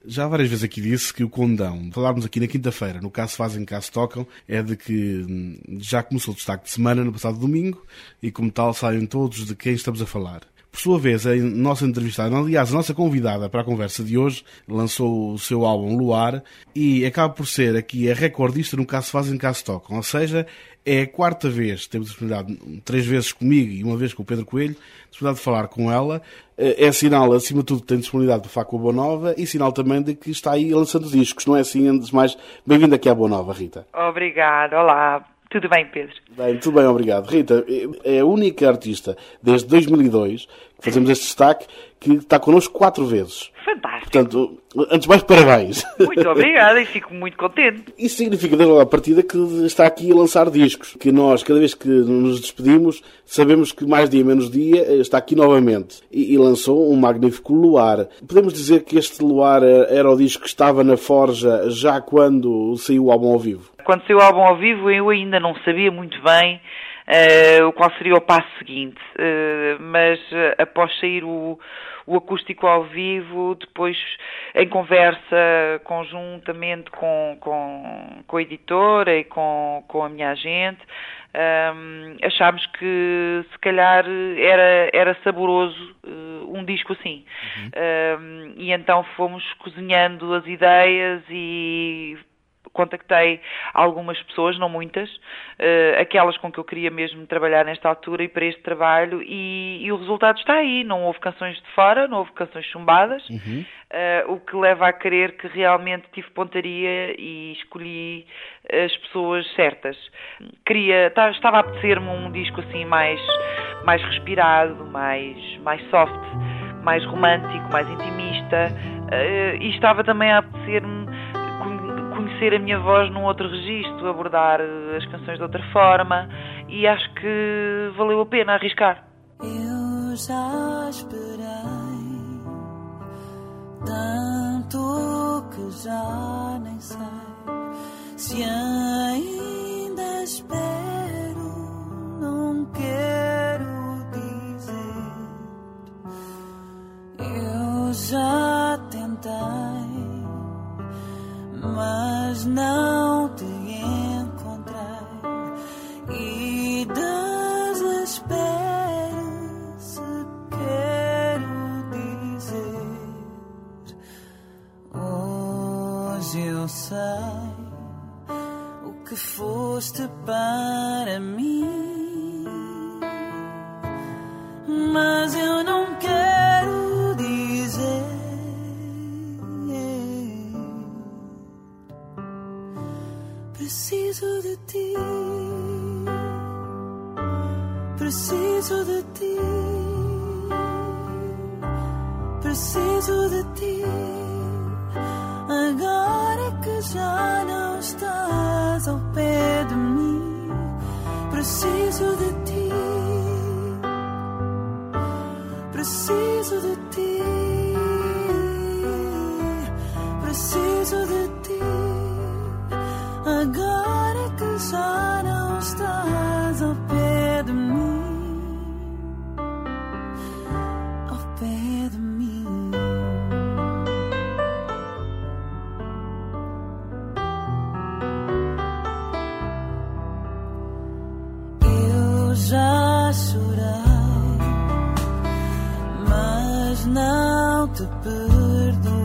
Já várias vezes aqui disse que o condão, falarmos aqui na quinta-feira, no Caso Fazem, Caso Tocam, é de que já começou o destaque de semana no passado domingo e, como tal, sabem todos de quem estamos a falar. Por sua vez, a nossa entrevistada, aliás, a nossa convidada para a conversa de hoje, lançou o seu álbum Luar e acaba por ser aqui a recordista no Caso Fazem, Caso Tocam. Ou seja, é a quarta vez, temos a oportunidade 3 vezes comigo e uma vez com o Pedro Coelho, a oportunidade de falar com ela. É sinal, acima de tudo, que tem disponibilidade para falar com a Boa Nova e sinal também de que está aí lançando discos, não é assim? Antes de mais, bem-vinda aqui à Boa Nova, Rita. Obrigada, olá. Tudo bem, Pedro? Bem, tudo bem, obrigado. Rita, é a única artista desde 2002 que fazemos este destaque que está connosco 4 vezes. Fantástico. Portanto, antes de mais, parabéns. Muito obrigada e fico muito contente. Isso significa, desde lá a partida, que está aqui a lançar discos. Que nós, cada vez que nos despedimos, sabemos que mais dia menos dia está aqui novamente. E lançou um magnífico Luar. Podemos dizer que este Luar era o disco que estava na forja já quando saiu o álbum ao vivo? Quando saiu o álbum ao vivo, eu ainda não sabia muito bem qual seria o passo seguinte. Mas após sair o acústico ao vivo, depois em conversa conjuntamente com a editora e com a minha agente, achámos que se calhar era saboroso um disco assim. E então fomos cozinhando as ideias e contactei algumas pessoas, não muitas, aquelas com que eu queria mesmo trabalhar nesta altura e para este trabalho, e o resultado está aí. Não houve canções de fora, não houve canções chumbadas, o que leva a crer que realmente tive pontaria e escolhi as pessoas certas. Estava a apetecer-me um disco assim mais respirado, mais soft, mais romântico, mais intimista, e estava também a apetecer-me conhecer a minha voz num outro registro, abordar as canções de outra forma, e acho que valeu a pena arriscar. Eu já esperei tanto que já nem sei se ainda espero, não quero dizer. Eu já tentei, mas não te encontrei e desespero se quero dizer. Hoje eu sei o que foste para mim, mas eu não quero dizer. Preciso de ti, preciso de ti, preciso de ti. Agora que já não estás ao pé de mim, preciso de ti, preciso de ti, preciso de ti. Agora que já não estás ao pé de mim, ao pé de mim. Eu já chorei, mas não te perdoei.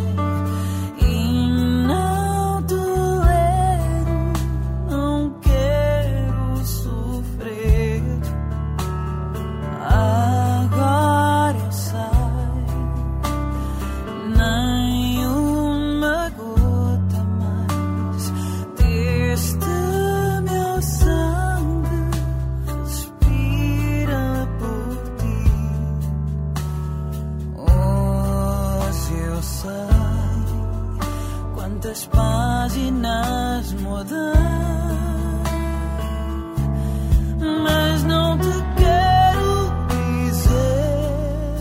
Quantas páginas mudei, mas não te quero dizer.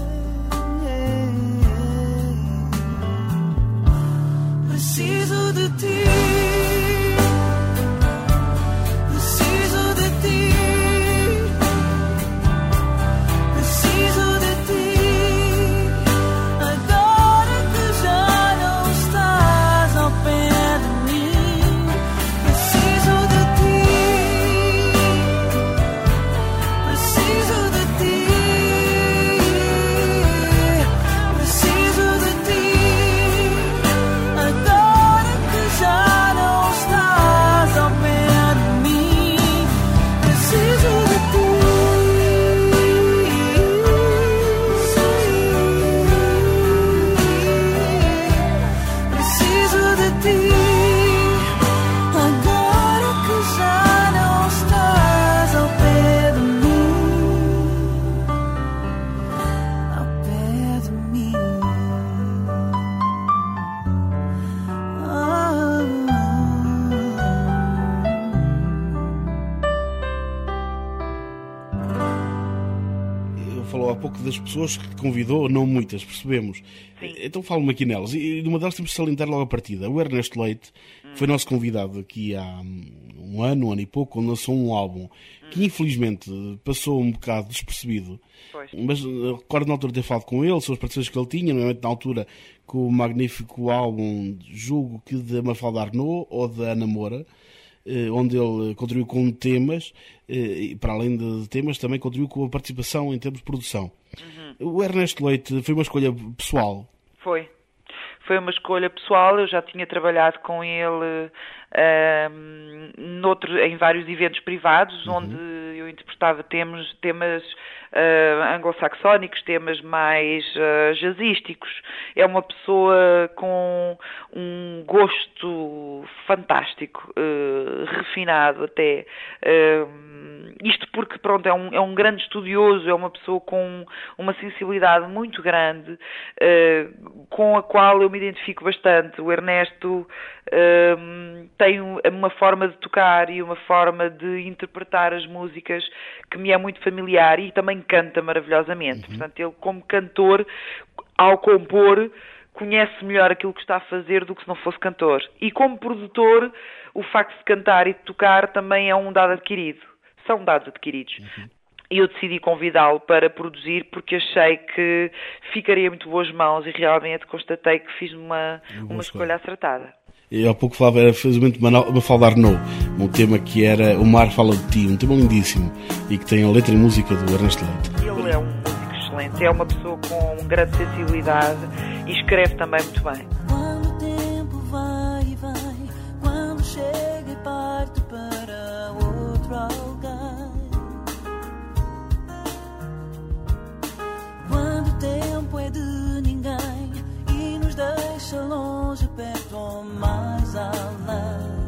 Preciso de ti, preciso de ti, preciso de ti. Agora que já não que das pessoas que convidou, não muitas, percebemos. Sim. Então falo-me aqui nelas. E numa delas temos que salientar logo a partida. O Ernesto Leite foi nosso convidado aqui há um ano e pouco, quando lançou um álbum que infelizmente passou um bocado despercebido. Pois. Mas recordo na altura ter falado com ele sobre as participações que ele tinha, nomeadamente na altura com o magnífico álbum, julgo que de Mafalda Arnaud ou da Ana Moura, onde ele contribuiu com temas, e para além de temas também contribuiu com a participação em termos de produção. O Ernesto Leite foi uma escolha pessoal? Foi uma escolha pessoal. Eu já tinha trabalhado com ele em vários eventos privados, onde eu interpretava temas anglo-saxónicos, temas mais jazzísticos. É uma pessoa com um gosto fantástico, refinado até. Isto porque, pronto, é um grande estudioso, é uma pessoa com uma sensibilidade muito grande, com a qual eu me identifico bastante. O Ernesto tem uma forma de tocar e uma forma de interpretar as músicas que me é muito familiar, e também canta maravilhosamente. Portanto, ele, como cantor, ao compor, conhece melhor aquilo que está a fazer do que se não fosse cantor. E como produtor, o facto de cantar e de tocar também é um dado adquirido. São dados adquiridos. E eu decidi convidá-lo para produzir porque achei que ficaria muito boas mãos, e realmente constatei que fiz uma escolha acertada. Eu há pouco falava, era felizmente Mafalda Arnaud, um tema que era O Mar Fala de Ti, um tema lindíssimo e que tem a letra e música do Ernesto Leite. Ele é um músico excelente, é uma pessoa com grande sensibilidade e escreve também muito bem. Quando o tempo vai e vai, quando chega e parte para outro lugar, quando o tempo é de ninguém e nos deixa longe, perto ou mais além,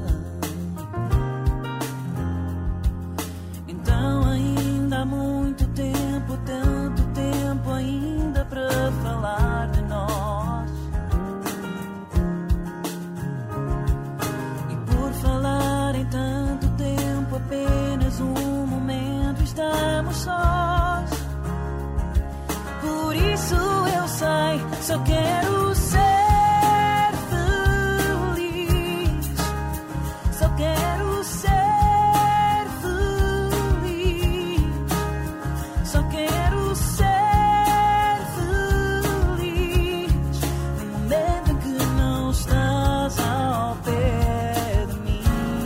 então ainda há muito tempo, tanto tempo ainda para falar de nós. E por falar em tanto tempo, apenas um momento estamos sós. Por isso eu sei, só quero ser feliz, só quero ser feliz, só quero ser feliz no momento em que não estás ao pé de mim.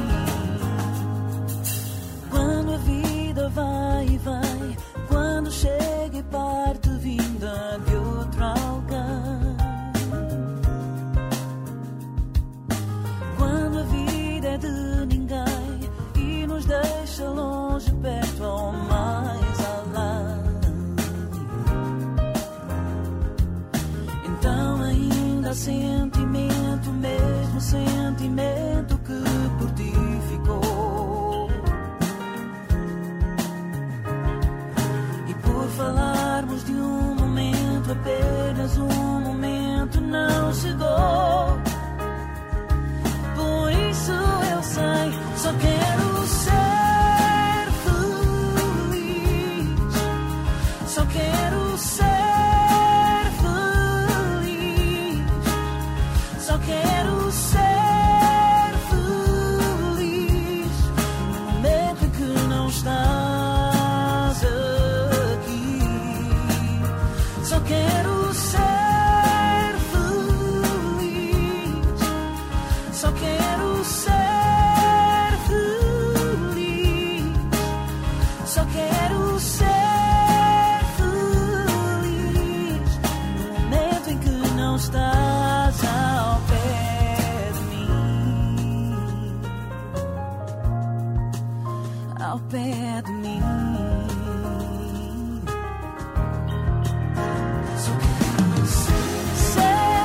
Quando a vida vai e vai, quando chega e parte vinda de outro alguém, quando a vida é de ninguém e nos deixa longe, perto ou mais além, então ainda há sentimento, mesmo sentimento que por ti ficou. E por falarmos de um momento, apenas um momento não chegou. Por isso eu sei, só quero ser feliz, só quero ser feliz, só quero ser feliz no momento em que não estás aqui. Só quero ser feliz, só quero ser feliz, só quero ser feliz no momento em que não estás ao pé de mim, ao pé de mim. Só quero ser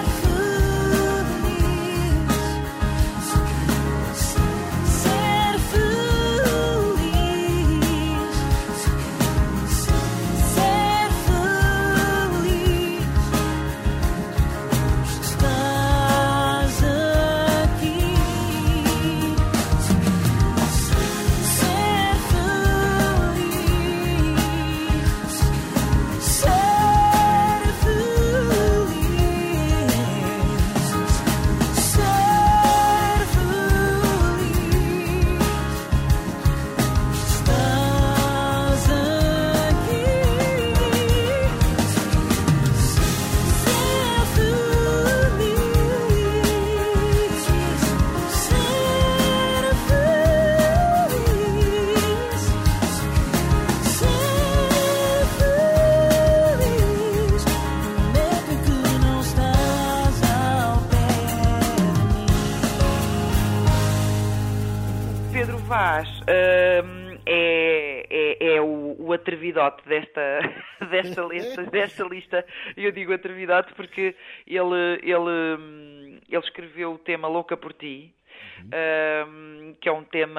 feliz, só quero ser feliz, só quero ser feliz. Estás aqui, só quero ser feliz. rapaz é o atrevidote desta lista. Eu digo atrevidote porque ele escreveu o tema Louca por Ti. Que é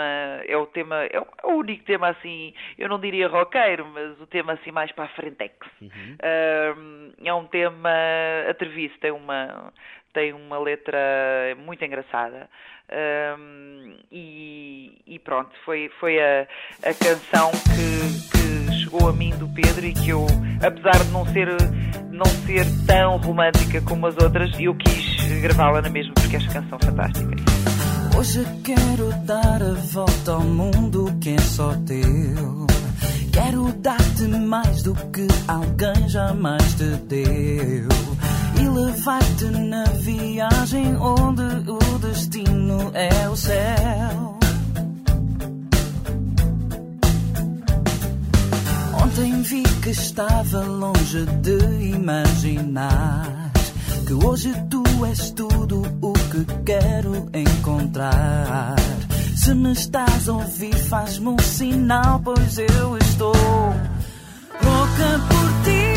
o único tema assim, eu não diria roqueiro, mas o tema assim mais para a frentex. É um tema atrevido, tem uma letra muito engraçada. E pronto, foi a canção que chegou a mim do Pedro e que eu, apesar de não ser tão romântica como as outras, eu quis gravá-la na mesma porque esta canção fantástica. Hoje quero dar a volta ao mundo que é só teu. Quero dar-te mais do que alguém jamais te deu e levar-te na viagem onde o destino é o céu. Ontem vi que estava longe de imaginar que hoje tu és tudo o que quero encontrar. Se me estás a ouvir, faz-me um sinal, pois eu estou louca por ti,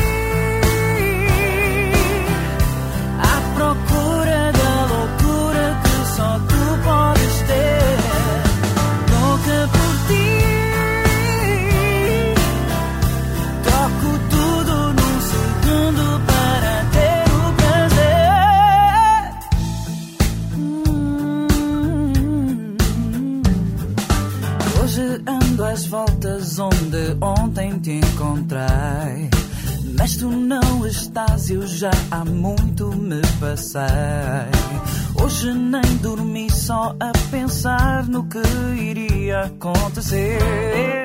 à procura da loucura que só tu podes ter. Louca por ti, troco tudo num segundo para ter o prazer. Hoje ando às voltas onde ontem te encontrei, mas tu não estás, eu já há muito me passei. Hoje nem dormi só a pensar no que iria acontecer.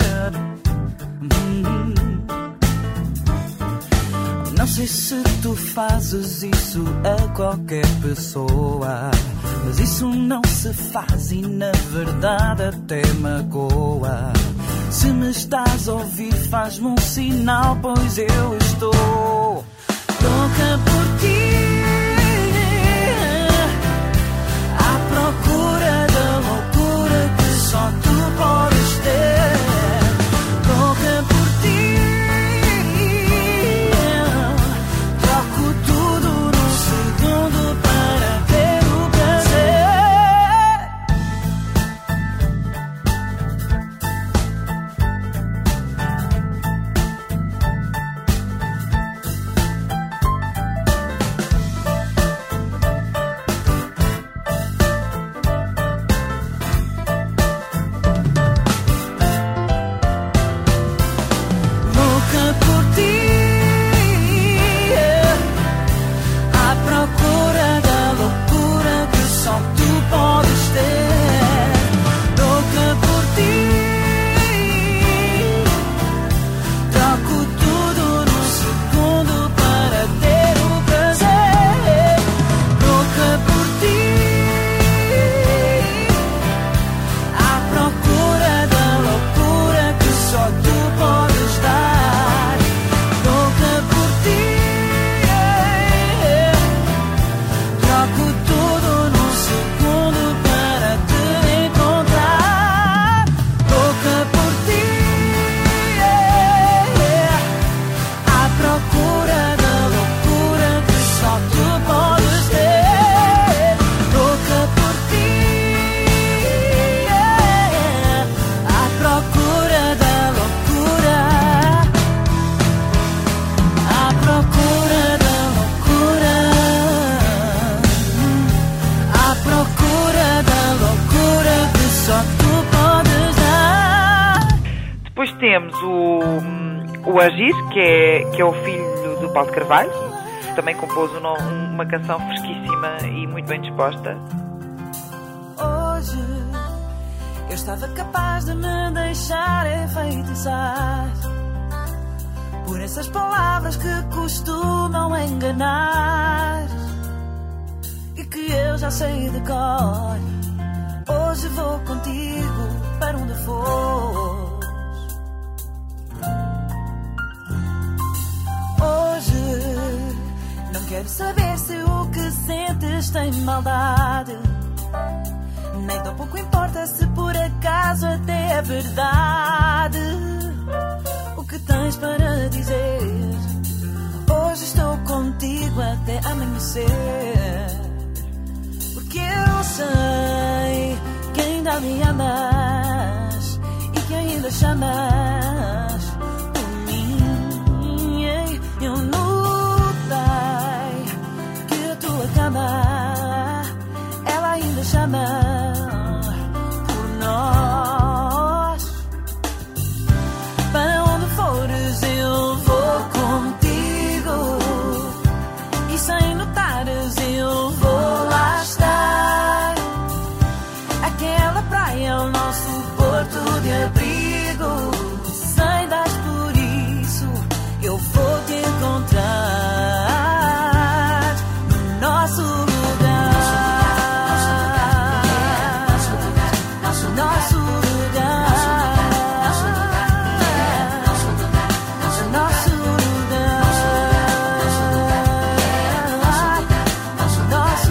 Não sei se tu fazes isso a qualquer pessoa, mas isso não se faz e na verdade até magoa. Se me estás a ouvir, faz-me um sinal, pois eu estou louca por ti, à procura da loucura que só tu podes ter. Louca por ti, troco tudo num segundo para ter o Temos o Agir, que é o filho do Paulo de Carvalho, que também compôs uma canção fresquíssima e muito bem disposta. Hoje eu estava capaz de me deixar enfeitiçar por essas palavras que costumam enganar e que eu já sei de cor. Hoje vou contigo para onde for. Não quero saber se o que sentes tem maldade, Nem tão pouco importa se por acaso até é verdade o que tens para dizer. Hoje estou contigo até amanhecer, porque eu sei que ainda me amas e que ainda chamas por mim. Eu notei que a tua cama, ela ainda chama por nós. Para onde fores eu vou contigo, e sem notares eu vou lá estar. Aquela praia é o nosso porto de abrigo. Sem dar por isso eu vou te encontrar no nosso lugar. Nosso lugar. Nosso lugar. Nosso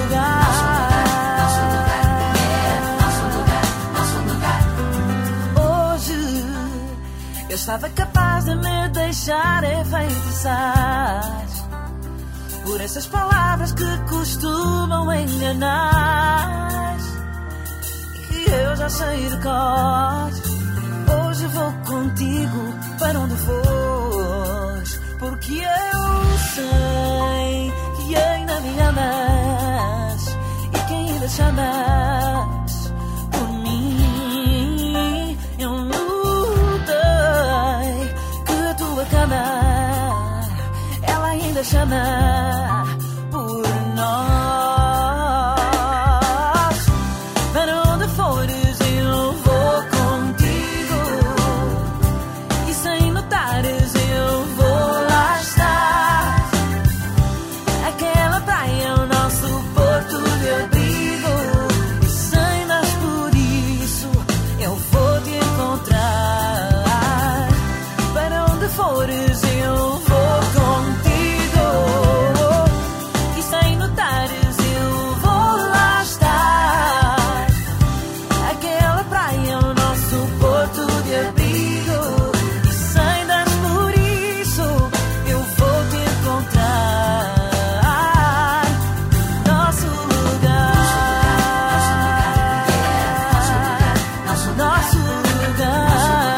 lugar. Hoje eu estava capaz de me deixar enfeitiçar por essas palavras que costumam enganar e que eu já sei de cor. Hoje vou contigo para onde fores, porque eu sei que ainda me amas e que ainda chamas por mim. Eu notei que a tua cama, ela ainda chama por nós. Para onde fores eu vou contigo, e sem notares eu vou lá estar. Aquela praia é o nosso porto de abrigo, e sem dar por isso eu vou te encontrar. Para onde fores eu vou contigo, e sem notares eu vou lá estar. Aquela praia é o nosso porto de abrigo, e sem dar por isso eu vou te encontrar no nosso lugar. Nosso lugar.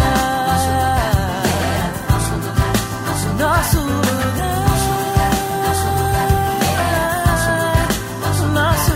Nosso lugar. Nosso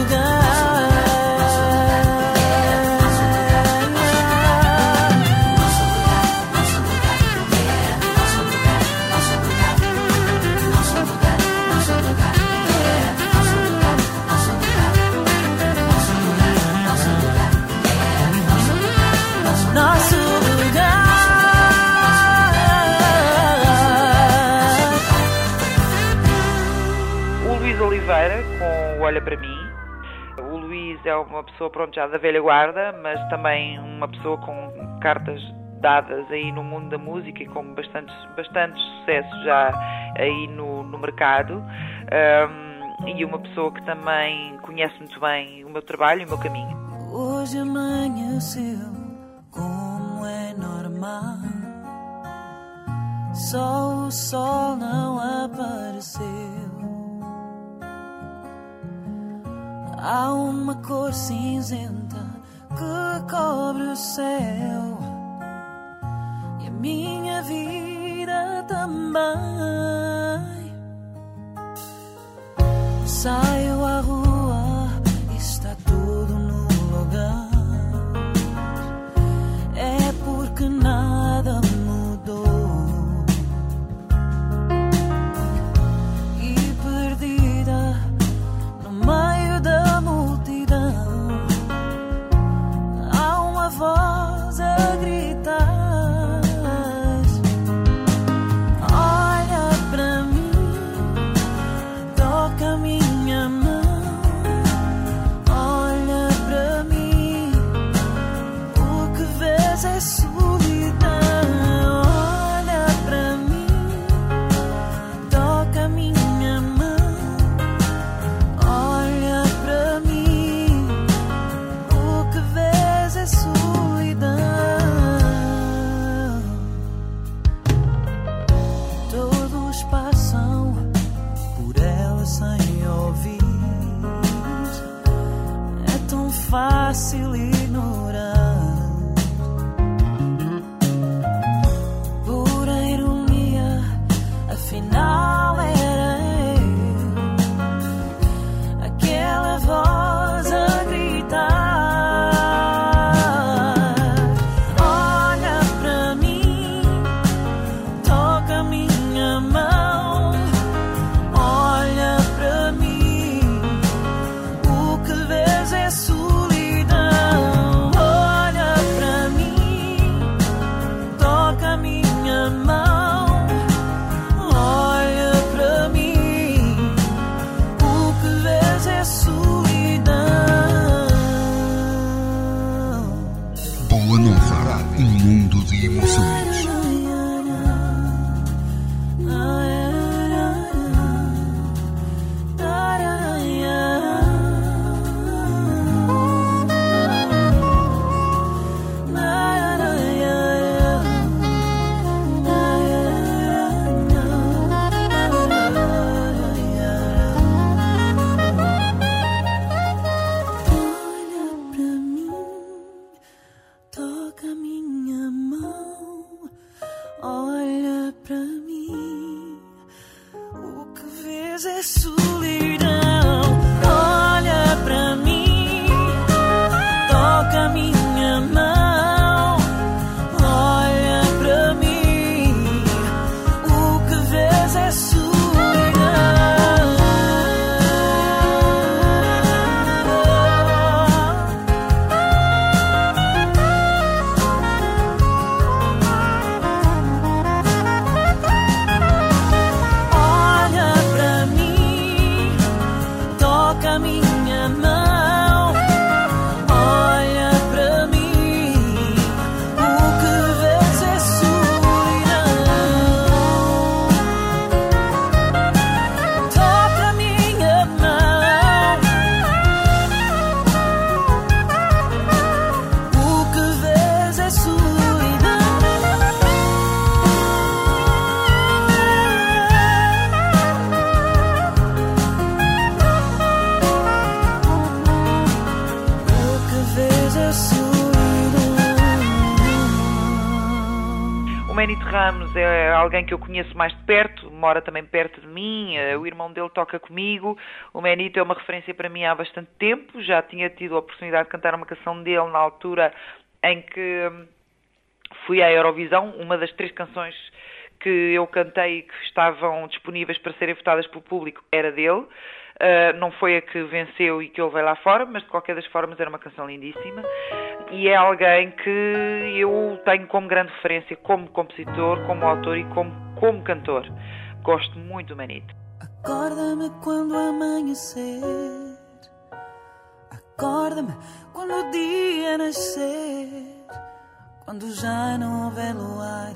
O Luís Oliveira, com o Olha Para Mim. O Luís é uma pessoa, pronto, já da velha guarda, mas também uma pessoa com cartas dadas aí no mundo da música e com bastante sucesso já aí no mercado. E uma pessoa que também conhece muito bem o meu trabalho e o meu caminho. Hoje amanheceu como é normal, só o sol não apareceu. Há uma cor cinzenta que cobre o céu, e a minha vida também. Saio à rua e está tudo no lugar. É porque nada mudou, e perdida no meio da multidão há uma voz a gritar: olha para mim, toca minha mão. fácil ignorar. Pura ironia, afinal era eu, aquela voz a gritar. Olha pra mim, toca minha mão. Olha pra mim, o que vês é solidão. Olha pra mim, toca minha mão. Olha pra mim, o que vês é solidão. Boa Nova, um mundo de emoções. Toca minha mão, olha pra mim, o que vês é solidão. Olha pra mim, toca minha mão, olha pra mim, o que vês é solidão. Manito Ramos é alguém que eu conheço mais de perto, mora também perto de mim, o irmão dele toca comigo. O Manito é uma referência para mim há bastante tempo, já tinha tido a oportunidade de cantar uma canção dele na altura em que fui à Eurovisão. Uma das 3 canções que eu cantei e que estavam disponíveis para serem votadas pelo público era dele. Não foi a que venceu e que ele veio lá fora, mas de qualquer das formas era uma canção lindíssima. E é alguém que eu tenho como grande referência como compositor, como autor e como cantor. Gosto muito do Manito. Acorda-me quando amanhecer, acorda-me quando o dia nascer, quando já não houver luar.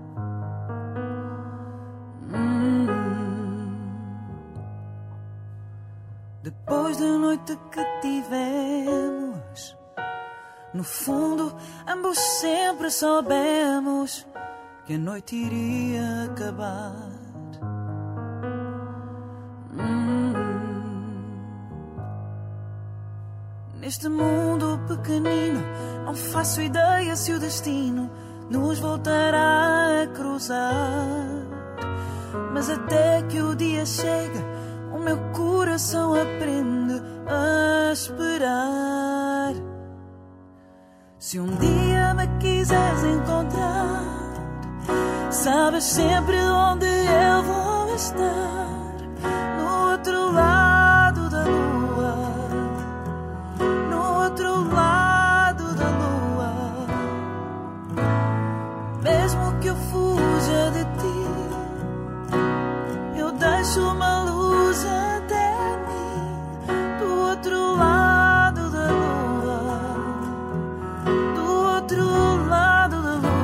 Depois da noite que tivemos, no fundo ambos sempre soubemos que a noite iria acabar. Neste mundo pequenino não faço ideia se o destino nos voltará a cruzar, mas até que o dia chega o meu coração aprende a esperar. Se um dia me quiseres encontrar, sabes sempre onde eu vou estar. No outro lado da lua, no outro lado da lua. Mesmo que eu fuja de ti, eu deixo uma luz até mim. Do outro lado da lua, do outro lado da lua.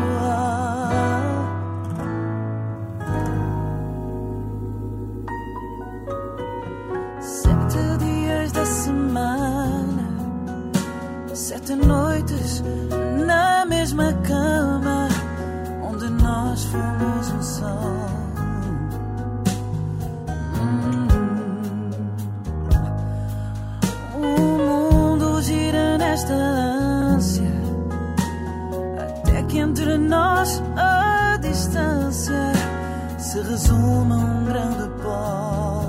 7 dias da semana, 7 noites na mesma cama, onde nós fomos um só. O mundo gira nesta ânsia, até que entre nós a distância se resume a um grande pó.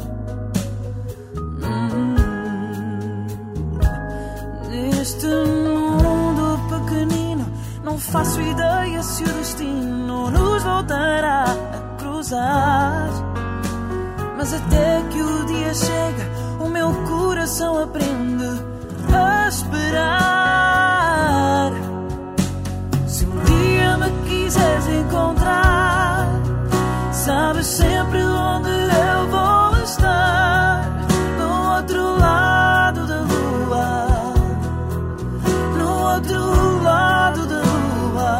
Neste mundo pequenino, não faço ideia se o destino nos voltará a cruzar. Mas até que o dia chega, o meu coração aprende a esperar. Se um dia me quiseres encontrar, sabes sempre onde eu vou estar. Do outro lado da lua, no outro lado da lua.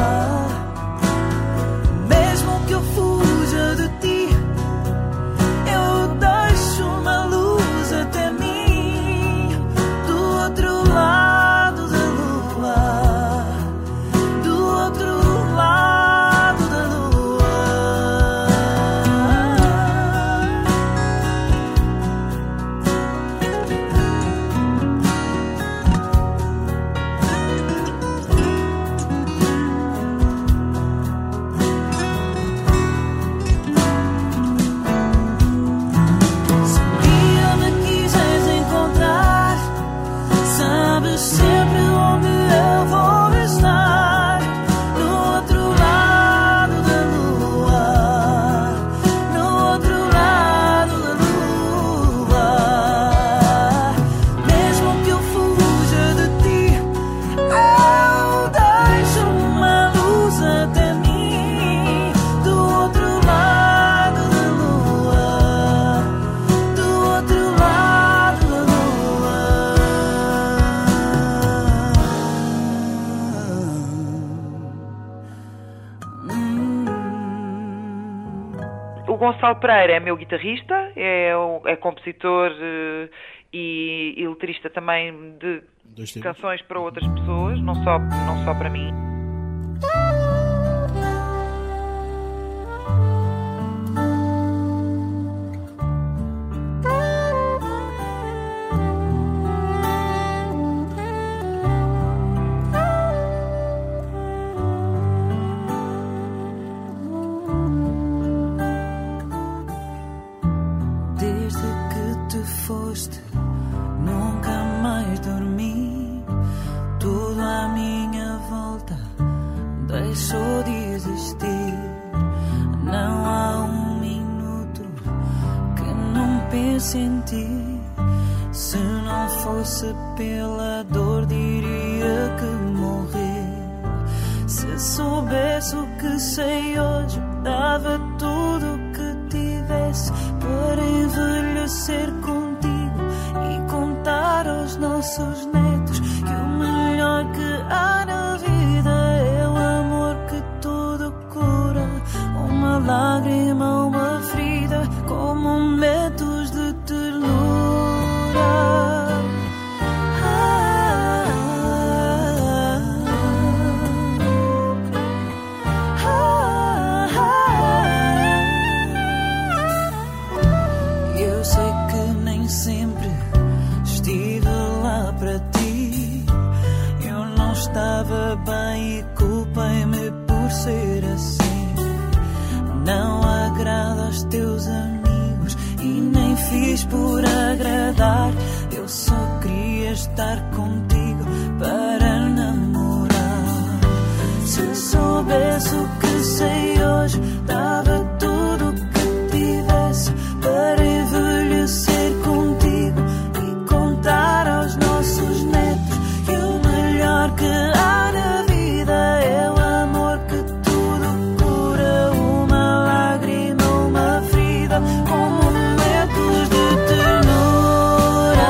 Mesmo que eu fuja de ti, eu deixo uma luz até mim. Do outro lado da lua, do outro lado da lua. Se um dia me quiseres encontrar, sabes sempre onde eu vou estar. No outro lado da lua, no outro lado da lua. Mesmo que eu fuja de ti, eu deixo uma luz até mim. Do outro lado da lua, do outro lado da lua. O Gonçalo Pereira é meu guitarrista, é compositor e letrista também de Dois temas. canções para outras pessoas, não só para mim. Desde que te foste, nunca mais dormi. Tudo à minha volta deixou de existir. Não há um minuto que não pense em ti. Se não fosse pela dor, diria que morri. Se soubesse o que sei hoje, dava tudo o que tivesse para envelhecer contigo e contar aos nossos netos que o melhor que há na vida é o amor que tudo cura. Uma lágrima, uma ferida, como momentos de ternura. Eu sei que nem sempre estive lá para ti. Eu não estava bem e culpei-me por ser assim. Não agrada aos teus amigos e nem fiz por agradar. Eu só queria estar contigo para namorar. Se soubesse o que sei hoje, dava tudo o que tivesse para envelhecer contigo e contar aos nossos netos que o melhor que há na vida é o amor que tudo cura. Uma lágrima, uma ferida, com momentos de ternura.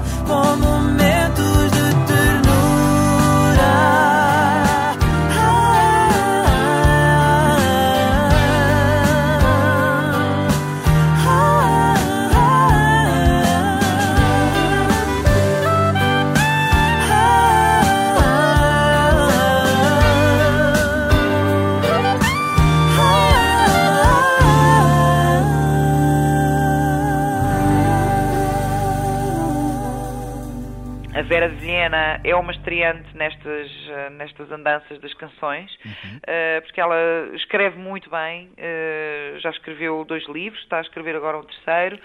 com momentos de ternura. A Vera de Vilhena é uma estreante nestas andanças das canções, porque ela escreve muito bem, já escreveu 2 livros, está a escrever agora um terceiro.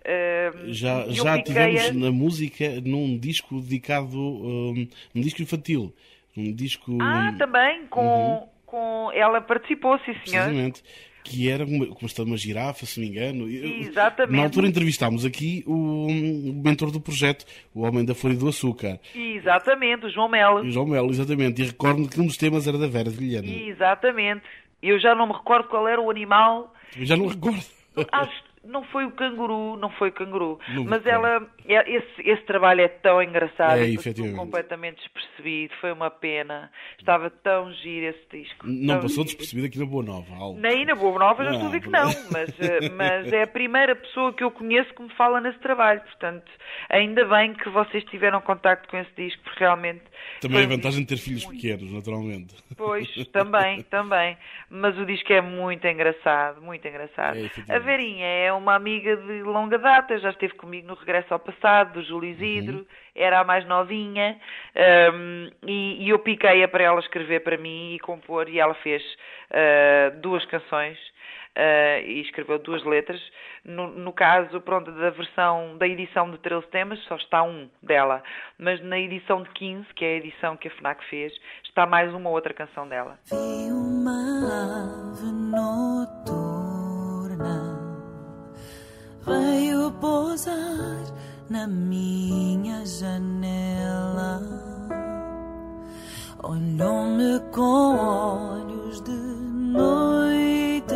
Já tivemos na música num disco dedicado, num disco infantil, um disco... também, com ela participou, sim senhor. Precisamente. Que era uma girafa, se não me engano. Exatamente. Na altura entrevistámos aqui o mentor do projeto, o homem da Folha do Açúcar. Exatamente, o João Melo. O João Melo, exatamente. E recordo que um dos temas era da Vera de Vilhena. Exatamente. Eu já não me recordo qual era o animal. Eu já não recordo. Acho que não foi o canguru. Não Mas recordo. esse trabalho é tão engraçado. É, Passou efetivamente. completamente despercebido. Foi uma pena. Estava tão giro esse disco. Não tão passou giro. despercebido aqui na Boa Nova. Algo. Nem na Boa Nova já estou a dizer que não, mas é a primeira pessoa que eu conheço que me fala nesse trabalho, portanto, ainda bem que vocês tiveram contacto com esse disco, porque realmente... Também a foi vantagem de ter filhos pequenos, naturalmente. Pois, também, mas o disco é muito engraçado, muito engraçado. É, efetivamente. A Verinha é uma amiga de longa data, já esteve comigo no Regresso ao Passado, do Júlio Isidro, era a mais novinha, e eu piquei-a para ela escrever para mim e compor, e ela fez 2 canções, e escreveu 2 letras. No caso, pronto, da edição de 13 temas, só está um dela, mas na edição de 15, que é a edição que a FNAC fez, está mais uma outra canção dela. Vi uma ave noturna, veio pousar na minha janela, olhou-me com olhos de noite,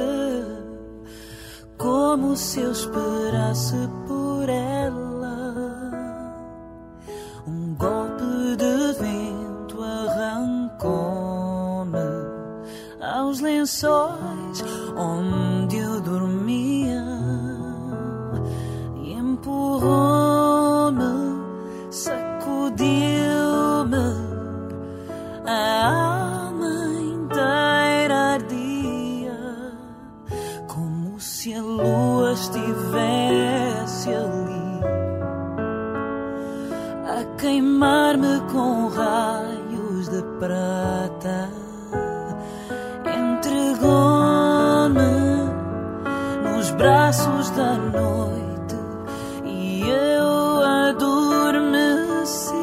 como se eu esperasse por ela. Um golpe de vento arrancou-me aos lençóis onde eu dormia e empurrou-me, sacudiu-me, a alma inteira ardia, como se a lua estivesse ali a queimar-me com raios de prata. Entregou-me nos braços da noite e eu adormeci.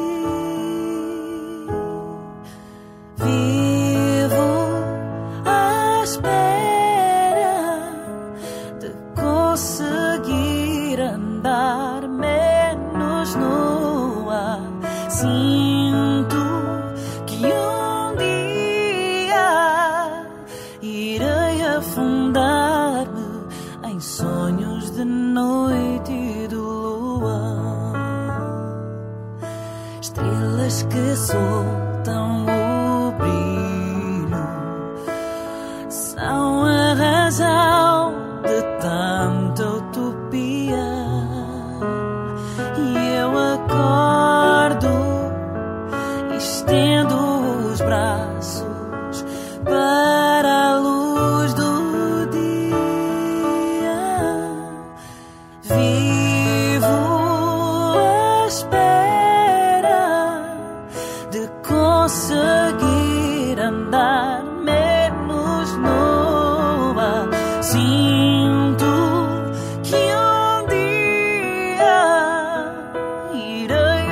Vivo à espera de conseguir andar menos nua. Sinto que um dia irei afundar-me em sonhos de noite e de lua. Estrelas que soltam o brilho são a razão de tanta utopia. E eu acordo e estendo os braços para a luz do dia. Vivo à espera de conseguir andar menos nua. Sinto que um dia irei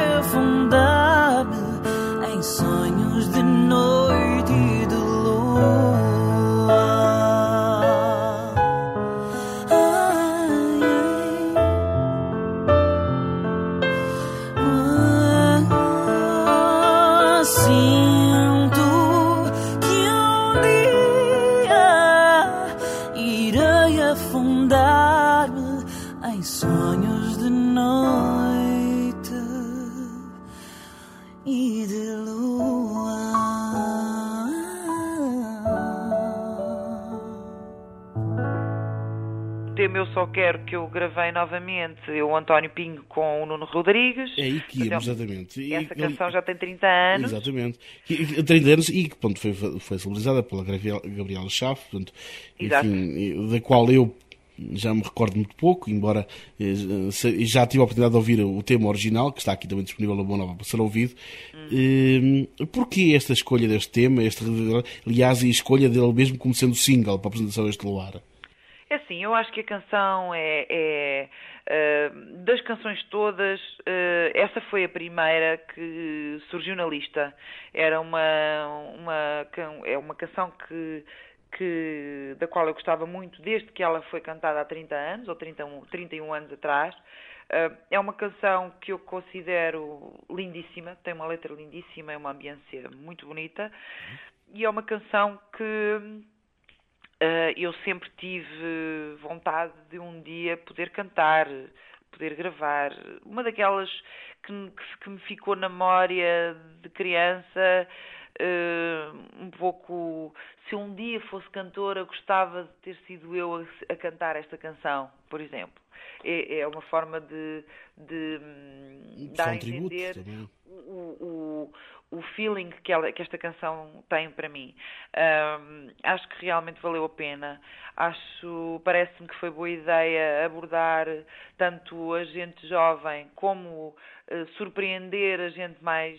tema Eu Só Quero, que eu gravei novamente, o António Pinho com o Nuno Rodrigues. É aí que íamos, exatamente. Essa canção já tem 30 anos. Exatamente. 30 anos e que, pronto, foi celebrizada pela Gabriela Chaves, portanto, enfim, da qual eu já me recordo muito pouco, embora já tive a oportunidade de ouvir o tema original, que está aqui também disponível na Boa Nova para ser ouvido. Porquê esta escolha deste tema, aliás, e a escolha dele mesmo como sendo single para a apresentação deste Luar? É assim, eu acho que a canção das canções todas, essa foi a primeira que surgiu na lista. Era uma canção da qual eu gostava muito desde que ela foi cantada há 30 anos, ou 31 anos atrás. É uma canção que eu considero lindíssima, tem uma letra lindíssima, é uma ambiência muito bonita, e é uma canção que eu sempre tive vontade de um dia poder cantar, poder gravar. Uma daquelas que me ficou na memória de criança, um pouco, se um dia fosse cantora, gostava de ter sido eu a cantar esta canção, por exemplo. É uma forma de dar a entender o feeling que esta canção tem para mim. Acho que realmente valeu a pena. Parece-me que foi boa ideia abordar tanto a gente jovem como surpreender a gente mais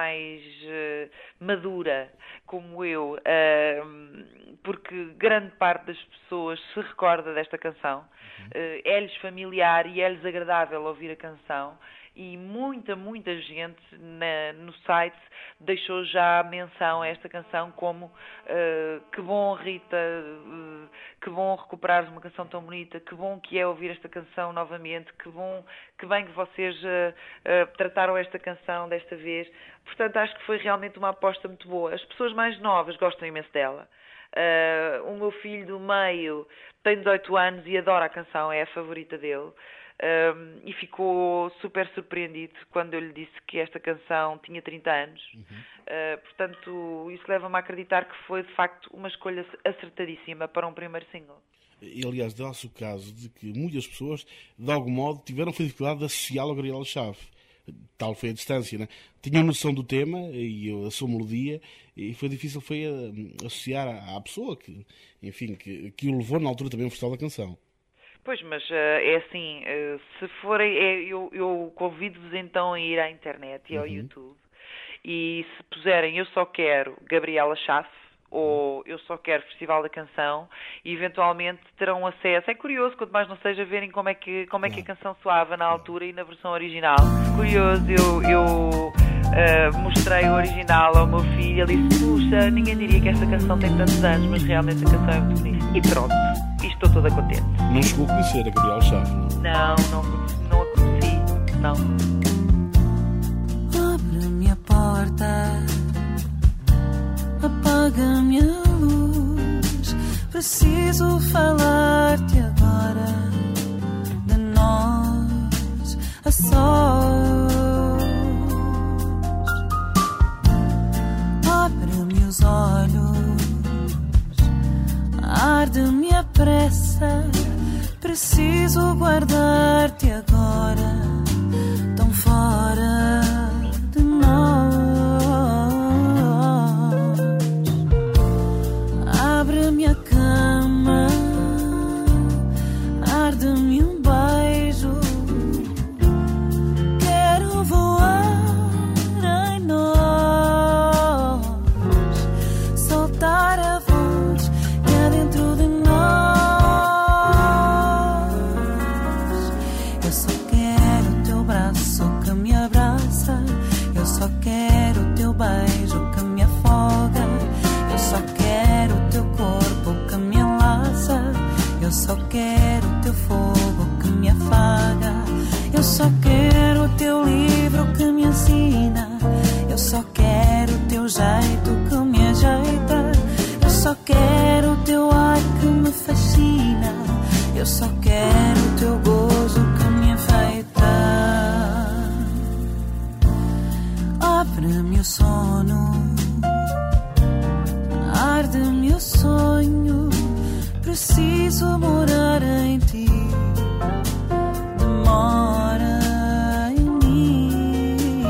madura, como eu, porque grande parte das pessoas se recorda desta canção. É-lhes familiar e é-lhes agradável ouvir a canção. E muita gente no site deixou já menção a esta canção como que bom, Rita, que bom recuperares uma canção tão bonita, que bom que é ouvir esta canção novamente, que bem que vocês trataram esta canção desta vez. Portanto, acho que foi realmente uma aposta muito boa. As pessoas mais novas gostam imenso dela. O meu filho do meio tem 18 anos e adora a canção, é a favorita dele. E ficou super surpreendido quando eu lhe disse que esta canção tinha 30 anos. Portanto, isso leva-me a acreditar que foi de facto uma escolha acertadíssima para um primeiro single. E aliás, dá-se o caso de que muitas pessoas, de algum modo, tiveram dificuldade de associá-lo a Gabriela Chaves. Tal foi a distância, né? Tinham noção do tema e a sua melodia, e foi difícil associar à pessoa que o levou na altura também ao Festival da Canção. Pois, mas é assim, se forem, eu convido-vos então a ir à internet e ao YouTube, e se puserem Eu Só Quero Gabriela Chaves, ou Eu Só Quero Festival da Canção, e eventualmente terão acesso. É curioso, quanto mais não seja, verem como é que a canção soava na altura e na versão original. Curioso, eu mostrei o original ao meu filho, ele disse, puxa, ninguém diria que esta canção tem tantos anos, mas realmente a canção é muito bonita. E pronto, e estou toda contente. Não chegou a conhecer a Gabriela Chaves? Não a conheci, não. Abre-me a porta, apaga-me a luz, preciso falar-te agora de nós a sós. Abre-me os olhos, arde-me a pressa, preciso guardar-te agora, tão fora de nós. Abre-me a cama, arde-me um beijo, quero voar em nós, soltar a voz que há dentro de nós. Eu só quero o teu braço que me abraça, eu só quero o teu beijo que me afoga, eu só quero o teu corpo que me enlaça, eu só quero o teu fogo que me afaga, eu só quero o teu livro que me ensina, eu só quero o teu jeito que me ajeita, eu só quero o teu ar que me fascina, eu só quero o teu gozo que me enfeita. Abre-me o sono, arde-me o sonho, preciso morar em ti. Demora em mim.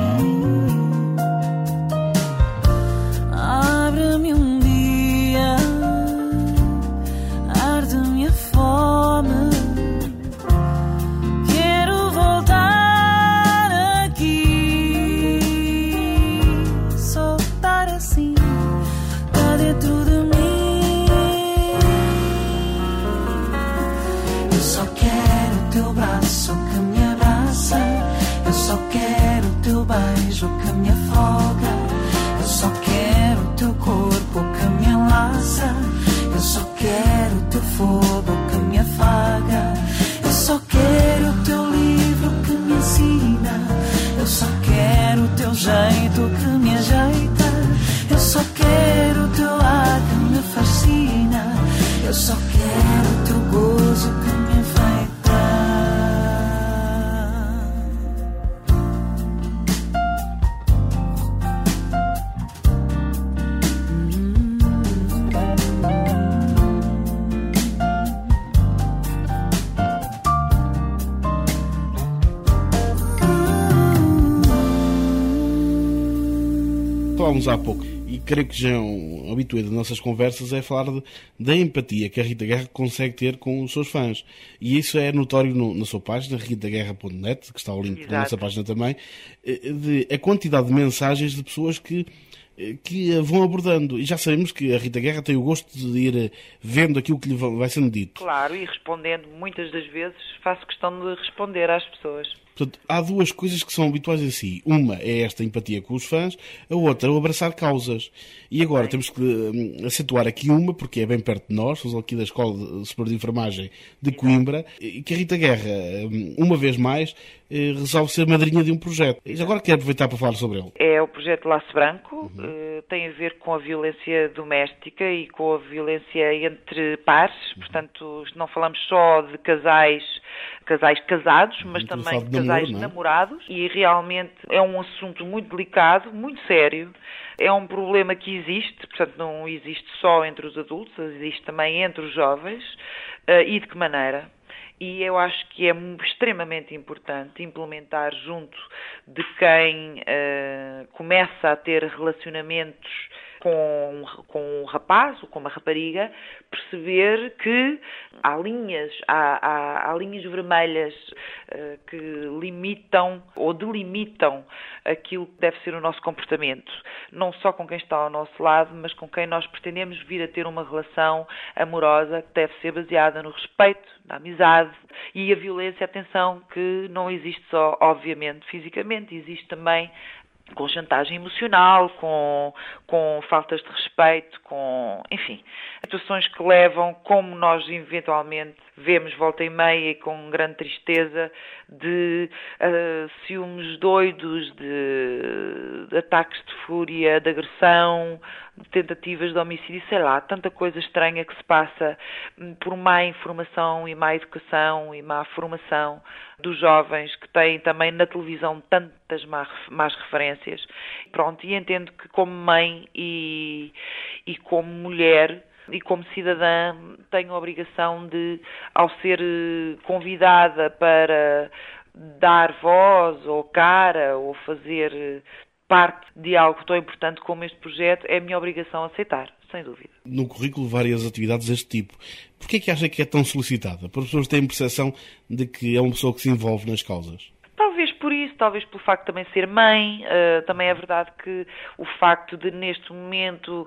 Abre-me um dia, arde-me a fome. Quero voltar aqui, só estar assim, cá dentro de mim. Eu só quero o teu braço que me abraça. Eu só quero o teu beijo que me afoga. Eu só quero o teu corpo que me enlaça. Eu só quero o teu fogo que me afaga. Eu só quero o teu livro que me ensina. Eu só quero o teu jeito que me ajeita. Eu só quero o teu ar que me fascina. Eu só quero o teu gozo que me enfeita. Falámos há pouco, e creio que já é um habitué das nossas conversas, é falar da empatia que a Rita Guerra consegue ter com os seus fãs. E isso é notório na sua página, ritaguerra.net, que está o link da nossa página também, de a quantidade de mensagens de pessoas que a vão abordando. E já sabemos que a Rita Guerra tem o gosto de ir vendo aquilo que lhe vai sendo dito. Claro, e respondendo, muitas das vezes faço questão de responder às pessoas. Portanto, há duas coisas que são habituais em si. Uma é esta empatia com os fãs, a outra é o abraçar causas. E agora temos que acentuar aqui uma, porque é bem perto de nós, somos aqui da Escola Superior de Enfermagem de Coimbra, e que a Rita Guerra, uma vez mais, resolve ser madrinha de um projeto. E agora quero aproveitar para falar sobre ele. É o projeto Laço Branco, tem a ver com a violência doméstica e com a violência entre pares, portanto não falamos só de casais casados, mas também de casais namorados, e realmente é um assunto muito delicado, muito sério. É um problema que existe, portanto não existe só entre os adultos, existe também entre os jovens, e de que maneira? E eu acho que é extremamente importante implementar junto de quem começa a ter relacionamentos com um rapaz ou com uma rapariga, perceber que há linhas vermelhas que limitam ou delimitam aquilo que deve ser o nosso comportamento, não só com quem está ao nosso lado, mas com quem nós pretendemos vir a ter uma relação amorosa que deve ser baseada no respeito, na amizade e a violência, atenção, que não existe só, obviamente, fisicamente, existe também com chantagem emocional, com faltas de respeito, enfim, situações que levam, como nós eventualmente vemos volta e meia e com grande tristeza, de ciúmes doidos, de ataques de fúria, de agressão, de tentativas de homicídio, sei lá, tanta coisa estranha que se passa por má informação e má educação e má formação dos jovens, que têm também na televisão tantas más referências. Pronto, e entendo que como mãe e como mulher e como cidadã tenho a obrigação de, ao ser convidada para dar voz ou cara ou fazer parte de algo tão importante como este projeto, é a minha obrigação aceitar, sem dúvida. No currículo, várias atividades deste tipo. Porquê é que acha que é tão solicitada? Para as pessoas terem percepção de que é uma pessoa que se envolve nas causas? Talvez por isso, talvez pelo facto de também ser mãe, também é verdade que o facto de neste momento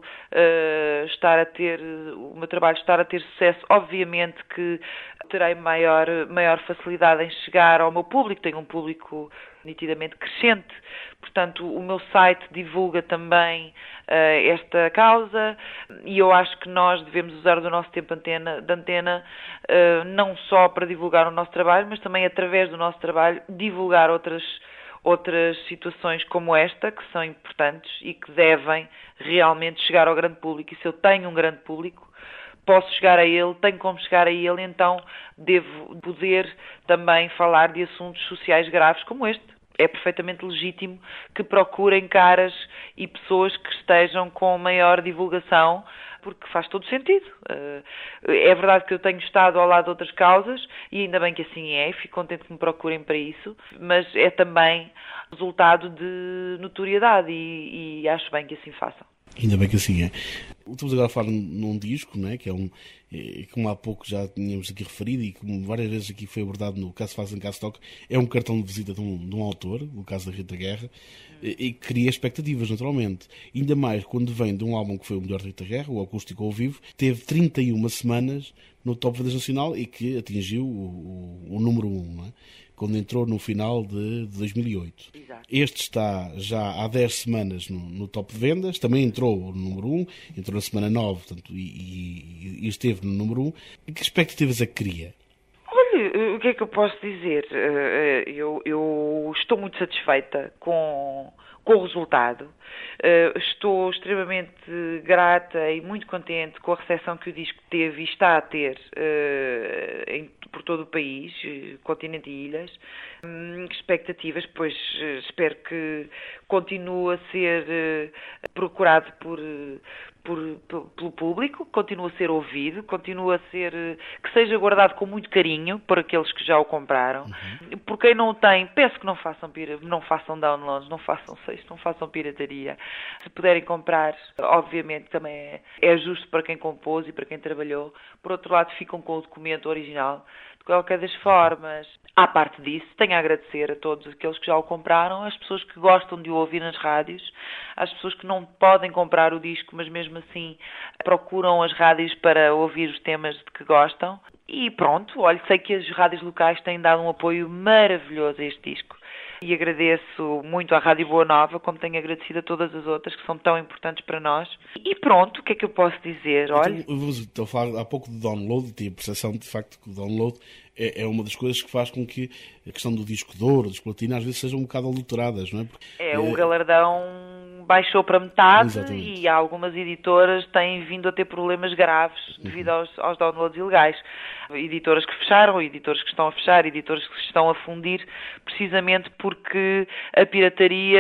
o meu trabalho estar a ter sucesso, obviamente que terei maior facilidade em chegar ao meu público, tenho um público nitidamente crescente, portanto o meu site divulga também esta causa e eu acho que nós devemos usar do nosso tempo de antena não só para divulgar o nosso trabalho, mas também através do nosso trabalho divulgar outras situações como esta, que são importantes e que devem realmente chegar ao grande público. E se eu tenho um grande público, posso chegar a ele, tenho como chegar a ele, então devo poder também falar de assuntos sociais graves como este. É perfeitamente legítimo que procurem caras e pessoas que estejam com maior divulgação porque faz todo sentido. É verdade que eu tenho estado ao lado de outras causas, e ainda bem que assim é, fico contente que me procurem para isso, mas é também resultado de notoriedade e acho bem que assim façam. Ainda bem que assim é. Estamos agora a falar num disco, não é? Que é como há pouco já tínhamos aqui referido e como várias vezes aqui foi abordado no Caso Fazem, Caso Toca, é um cartão de visita de um autor, no caso da Rita Guerra, e cria expectativas, naturalmente. Ainda mais quando vem de um álbum que foi o melhor da Rita Guerra, o Acústico ao Vivo, teve 31 semanas no Top Vendas Nacional e que atingiu o número 1, não é? Quando entrou no final de 2008. Exato. Este está já há 10 semanas no top de vendas, também entrou no número 1, entrou na semana 9, portanto, e esteve no número 1. Que expectativas é que cria? Olha, o que é que eu posso dizer? Eu estou muito satisfeita com o resultado. Estou extremamente grata e muito contente com a recepção que o disco teve e está a ter por todo o país, continente e ilhas. Expectativas, pois espero que continue a ser procurado pelo público, continua a ser ouvido, continua a ser, que seja guardado com muito carinho por aqueles que já o compraram. Uhum. Por quem não o tem, peço que não façam downloads, não façam sexto, não façam pirataria. Se puderem comprar, obviamente também é justo para quem compôs e para quem trabalhou. Por outro lado, ficam com o documento original. De qualquer das formas, à parte disso, tenho a agradecer a todos aqueles que já o compraram, às pessoas que gostam de o ouvir nas rádios, às pessoas que não podem comprar o disco, mas mesmo assim procuram as rádios para ouvir os temas de que gostam. E pronto, olha, sei que as rádios locais têm dado um apoio maravilhoso a este disco. E agradeço muito à Rádio Boa Nova, como tenho agradecido a todas as outras que são tão importantes para nós. E pronto, o que é que eu posso dizer? Olha, estou a falar há pouco de download, e a percepção de facto que o download é uma das coisas que faz com que a questão do disco de ouro, dos platina, às vezes sejam um bocado adulteradas, não é? Porque, o galardão baixou para metade. Exatamente. E algumas editoras têm vindo a ter problemas graves devido aos downloads ilegais. Editoras que fecharam, editoras que estão a fechar, editoras que se estão a fundir, precisamente porque a pirataria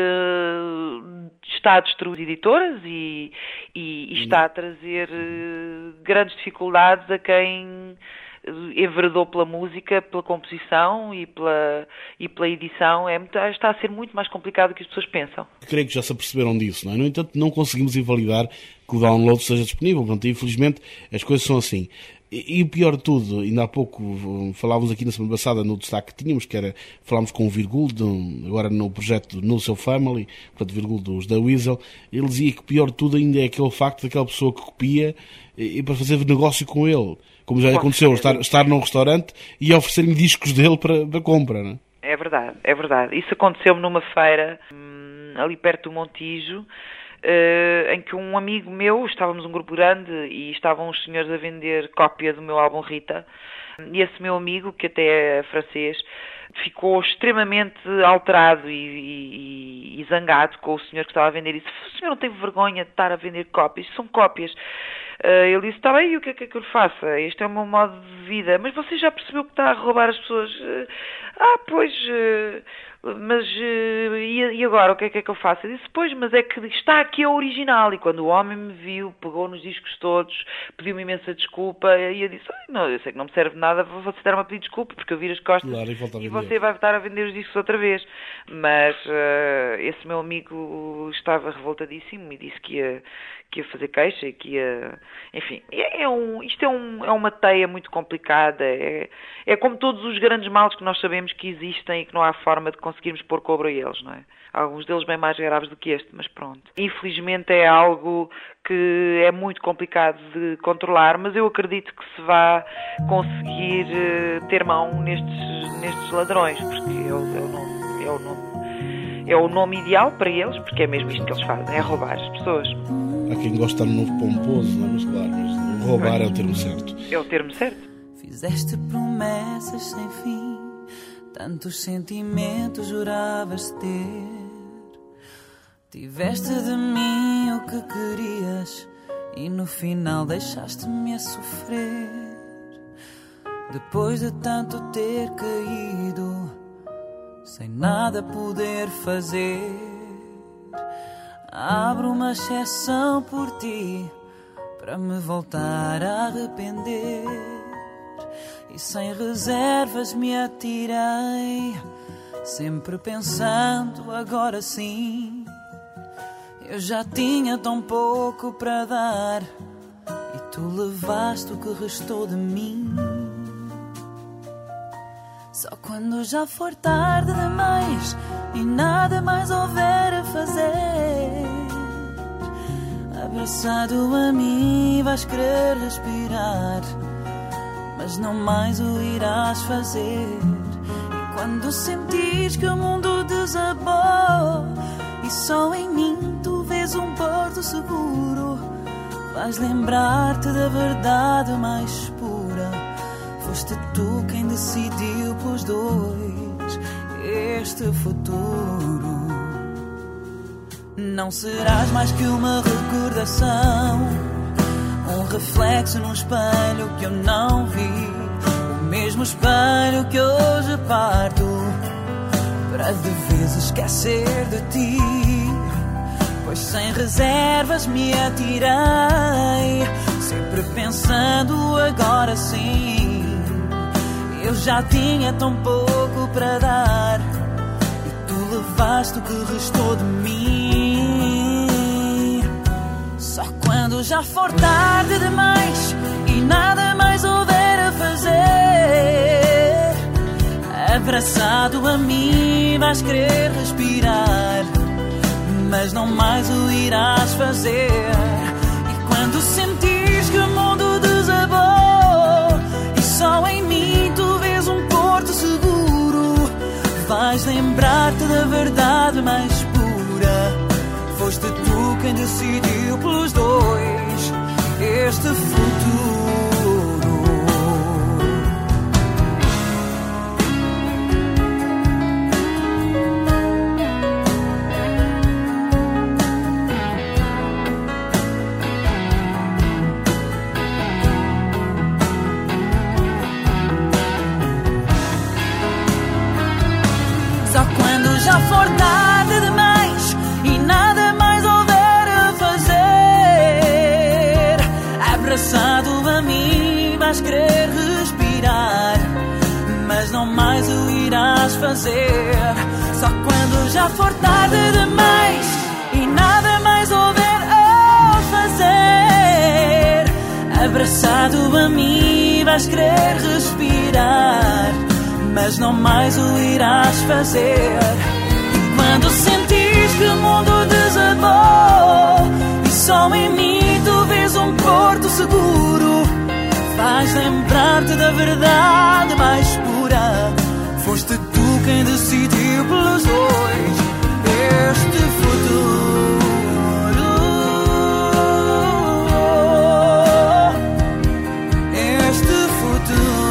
está a destruir editoras e está a trazer grandes dificuldades a quem enveredou pela música, pela composição e pela edição. Está a ser muito mais complicado do que as pessoas pensam. Creio que já se aperceberam disso, não é? No entanto, não conseguimos invalidar que o download seja disponível. Portanto, infelizmente, as coisas são assim. E o pior de tudo, ainda há pouco falávamos aqui na semana passada no destaque que tínhamos, que era, falámos com o Virgul, agora no projeto No Seu Family, portanto, Virgul dos da Weasel, ele dizia que o pior de tudo ainda é aquele facto daquela pessoa que copia e para fazer negócio com ele. Como já aconteceu, estar num restaurante e oferecer-lhe discos dele para compra, não é? É verdade, é verdade. Isso aconteceu-me numa feira, ali perto do Montijo, em que um amigo meu, estávamos um grupo grande e estavam os senhores a vender cópia do meu álbum Rita, e esse meu amigo, que até é francês, ficou extremamente alterado e zangado com o senhor que estava a vender isso. O senhor não teve vergonha de estar a vender cópias? São cópias. Ele disse, está bem, e o que é que eu faça? Este é o meu modo de vida. Mas você já percebeu que está a roubar as pessoas? Pois... Mas, e agora, o que é que eu faço? Eu disse, pois, mas é que está aqui a original. E quando o homem me viu, pegou nos discos todos, pediu-me imensa desculpa, e eu disse, não, eu sei que não me serve de nada, você dar-me a pedir desculpa, porque eu viro as costas, claro, e você vai estar a vender os discos outra vez. Mas esse meu amigo estava revoltadíssimo e disse que ia fazer queixa e que ia... Enfim, isto é uma teia muito complicada. É como todos os grandes males que nós sabemos que existem e que não há forma de conseguirmos pôr cobro a eles, não é? Alguns deles bem mais graves do que este, mas pronto. Infelizmente é algo que é muito complicado de controlar, mas eu acredito que se vá conseguir ter mão nestes ladrões, porque é o nome ideal para eles, porque é mesmo isto que eles fazem, é roubar as pessoas. Há quem gosta de um novo pomposo, não é? Mas claro, mas roubar é o termo certo. É o termo certo. Fizeste promessas sem fim, tantos sentimentos juravas ter. Tiveste de mim o que querias e no final deixaste-me a sofrer. Depois de tanto ter caído, sem nada poder fazer, abro uma exceção por ti, para me voltar a arrepender. E sem reservas me atirei, sempre pensando, agora sim. Eu já tinha tão pouco para dar, e tu levaste o que restou de mim. Só quando já for tarde demais e nada mais houver a fazer, abraçado a mim vais querer respirar, mas não mais o irás fazer. E quando sentires que o mundo desabou e só em mim tu vês um porto seguro, vais lembrar-te da verdade mais pura. Foste tu quem decidiu pelos dois este futuro. Não serás mais que uma recordação, um reflexo num espelho que eu não vi, o mesmo espelho que hoje parto para de vez esquecer de ti. Pois sem reservas me atirei, sempre pensando, agora sim. Eu já tinha tão pouco para dar, e tu levaste o que restou de mim. Só quando já for tarde demais e nada mais houver a fazer, abraçado a mim vais querer respirar, mas não mais o irás fazer. E quando sentires que o mundo desabou e só em mim tu vês um porto seguro, vais lembrar-te da verdade mais pura. Foste tu quem decidiu pelos dois este futuro. Já for tarde demais e nada mais houver a fazer, abraçado a mim vais querer respirar, mas não mais o irás fazer. Só quando já for tarde demais e nada mais houver a fazer, abraçado a mim vais querer respirar, mas não mais o irás fazer. Quando sentires que o mundo desabou e só em mim tu vês um porto seguro, vais lembrar-te da verdade mais pura. Foste tu quem decidiu pelos dois este futuro. Este futuro.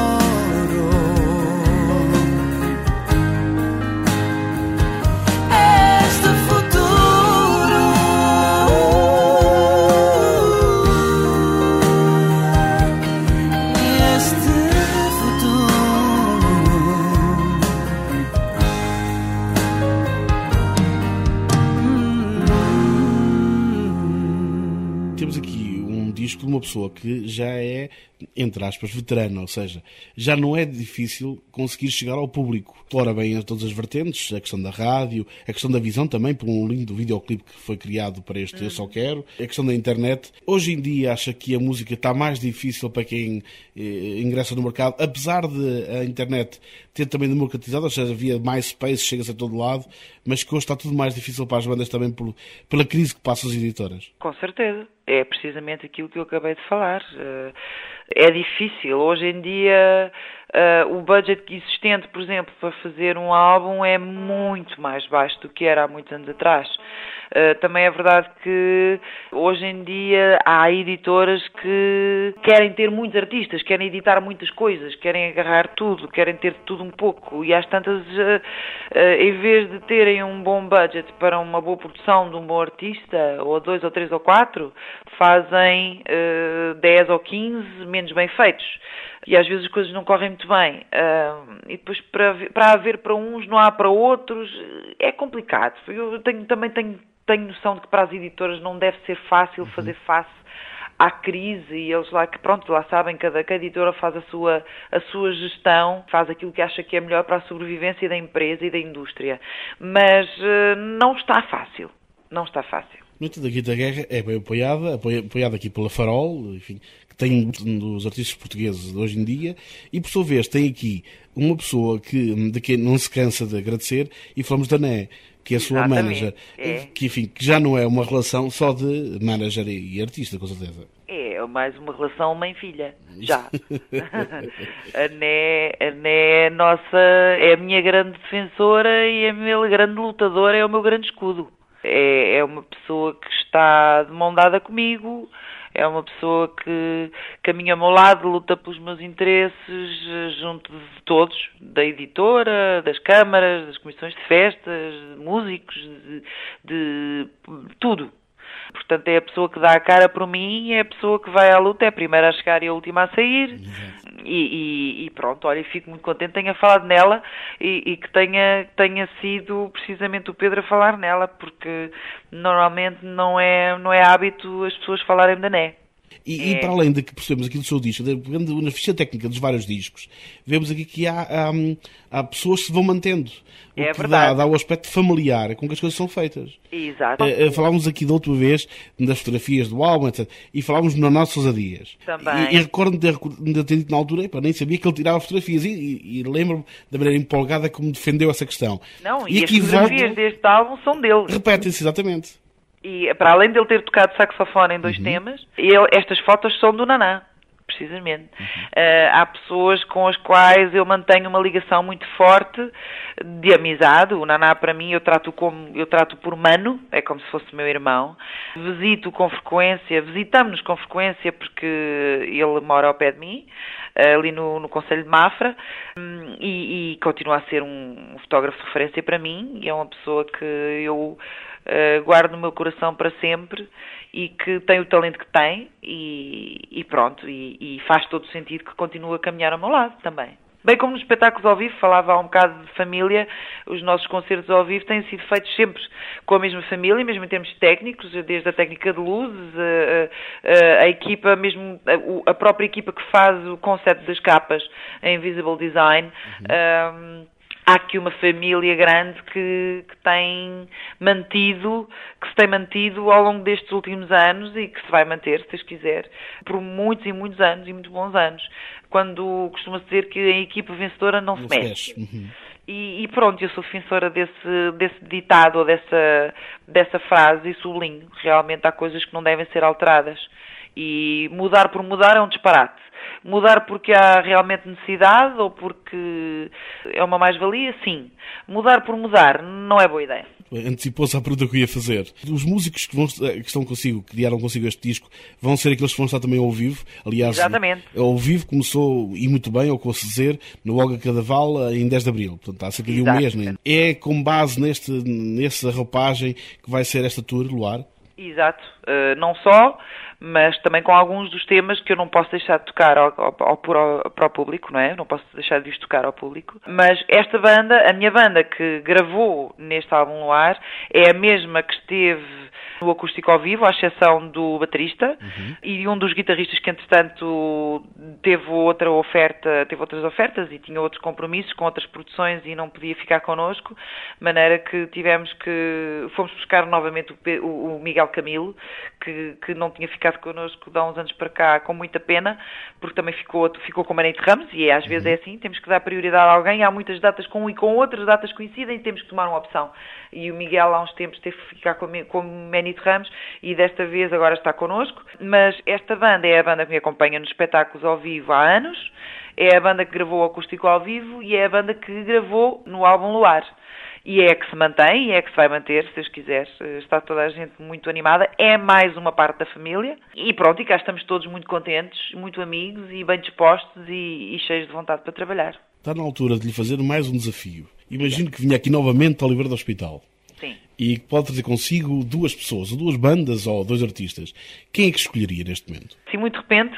De uma pessoa que já é, entre aspas, veterana, ou seja, já não é difícil conseguir chegar ao público. Explora bem a todas as vertentes, a questão da rádio, a questão da visão também, por um lindo videoclipe que foi criado para este Eu Só Quero, a questão da internet. Hoje em dia acha que a música está mais difícil para quem ingressa no mercado, apesar de a internet ter também democratizado, ou seja, havia MySpace, chega-se a todo lado, mas que hoje está tudo mais difícil para as bandas também pela crise que passam as editoras. Com certeza. É precisamente aquilo que eu acabei de falar. É difícil. Hoje em dia, o budget existente, por exemplo, para fazer um álbum é muito mais baixo do que era há muitos anos atrás. Também é verdade que hoje em dia há editoras que querem ter muitos artistas, querem editar muitas coisas, querem agarrar tudo, querem ter tudo um pouco, e às tantas, em vez de terem um bom budget para uma boa produção de um bom artista, ou 2 ou 3 ou 4, fazem 10 ou 15 menos bem feitos. E às vezes as coisas não correm muito bem. E depois para haver para uns não há para outros, é complicado. Eu também tenho noção de que para as editoras não deve ser fácil fazer face há crise e eles lá sabem, cada editora faz a sua gestão, faz aquilo que acha que é melhor para a sobrevivência da empresa e da indústria. Mas não está fácil. Não está fácil. No entanto, a Quinta Guerra é bem apoiada aqui pela Farol, enfim, que tem um dos artistas portugueses de hoje em dia, e por sua vez tem aqui uma pessoa de quem não se cansa de agradecer, e falamos da Né, que é a sua manager, que já não é uma relação só de manager e artista, com certeza. É mais uma relação mãe-filha, já. A Né é a minha grande defensora e a minha grande lutadora, é o meu grande escudo. É uma pessoa que está de mão dada comigo, é uma pessoa que caminha ao meu lado, luta pelos meus interesses, junto de todos, da editora, das câmaras, das comissões de festas, de músicos, de tudo. Portanto, é a pessoa que dá a cara por mim, é a pessoa que vai à luta, é a primeira a chegar e a última a sair. E pronto, olha, fico muito contente, tenha falado nela e que tenha sido precisamente o Pedro a falar nela, porque normalmente não é hábito as pessoas falarem da Né. E para além de que percebemos aqui do seu disco, pegando na ficha técnica dos vários discos, vemos aqui que há pessoas que se vão mantendo. O que dá o aspecto familiar com que as coisas são feitas. Exato. Falámos aqui da última vez das fotografias do álbum, etc. E falámos no Nosso Sousa Dias. Também. E recordo-me de ter dito na altura, nem sabia que ele tirava fotografias. E lembro-me da maneira empolgada como defendeu essa questão. Não, e as fotografias deste álbum são dele. Repetem-se, exatamente. E para além de ele ter tocado saxofone em 2 temas, estas fotos são do Naná, precisamente. Há pessoas com as quais eu mantenho uma ligação muito forte de amizade. O Naná, para mim, eu trato por mano, é como se fosse meu irmão. Visitamos-nos com frequência porque ele mora ao pé de mim, ali no Concelho de Mafra, e continua a ser um fotógrafo de referência para mim, e é uma pessoa que eu guardo no meu coração para sempre e que tem o talento que tem e pronto, e faz todo o sentido que continue a caminhar ao meu lado também. Bem como nos espetáculos ao vivo, falava há um bocado de família, os nossos concertos ao vivo têm sido feitos sempre com a mesma família, mesmo em termos técnicos, desde a técnica de luzes, a equipa, mesmo a própria equipa que faz o conceito das capas, a Invisible Design. Há aqui uma família grande que se tem mantido ao longo destes últimos anos e que se vai manter, se Deus quiser, por muitos e muitos anos e muito bons anos, quando costuma-se dizer que a equipa vencedora não se mexe. E pronto, eu sou defensora desse ditado ou dessa frase e sublinho. Realmente há coisas que não devem ser alteradas. E mudar por mudar é um disparate. Mudar porque há realmente necessidade ou porque é uma mais-valia, sim. Mudar por mudar não é boa ideia. Antecipou-se à pergunta que eu ia fazer. Os músicos que criaram consigo este disco, vão ser aqueles que vão estar também ao vivo. Aliás, exatamente. Ao vivo começou, e muito bem, ao que ouço dizer, no Olga Cadaval em 10 de Abril. Portanto, há cerca de um mês. Né? É com base nessa roupagem que vai ser esta tour, Luar? Exato. Não só, mas também com alguns dos temas que eu não posso deixar de tocar para o público, não é? Não posso deixar de os tocar ao público. Mas esta banda, a minha banda que gravou neste álbum Luar, é a mesma que esteve no acústico ao vivo, à exceção do baterista, e um dos guitarristas que, entretanto, teve outras ofertas e tinha outros compromissos com outras produções e não podia ficar connosco, de maneira que fomos buscar novamente o Miguel Camilo, que não tinha ficado connosco de há uns anos para cá, com muita pena, porque também ficou com o Manete Ramos, e às vezes é assim, temos que dar prioridade a alguém, há muitas datas com um e com outras datas coincidem, temos que tomar uma opção. E o Miguel há uns tempos teve que ficar com o Manete Ramos, e desta vez agora está connosco, mas esta banda é a banda que me acompanha nos espetáculos ao vivo há anos, é a banda que gravou o acústico ao vivo e é a banda que gravou no álbum Luar. E é a que se mantém e é a que se vai manter, se Deus quiser. Está toda a gente muito animada. É mais uma parte da família. E pronto, e cá estamos todos muito contentes, muito amigos e bem dispostos e cheios de vontade para trabalhar. Está na altura de lhe fazer mais um desafio. Imagino que vinha aqui novamente ao Oliveira do Hospital. Sim. E que pode trazer consigo 2 pessoas, ou 2 bandas, ou 2 artistas. Quem é que escolheria neste momento? Sim, muito de repente.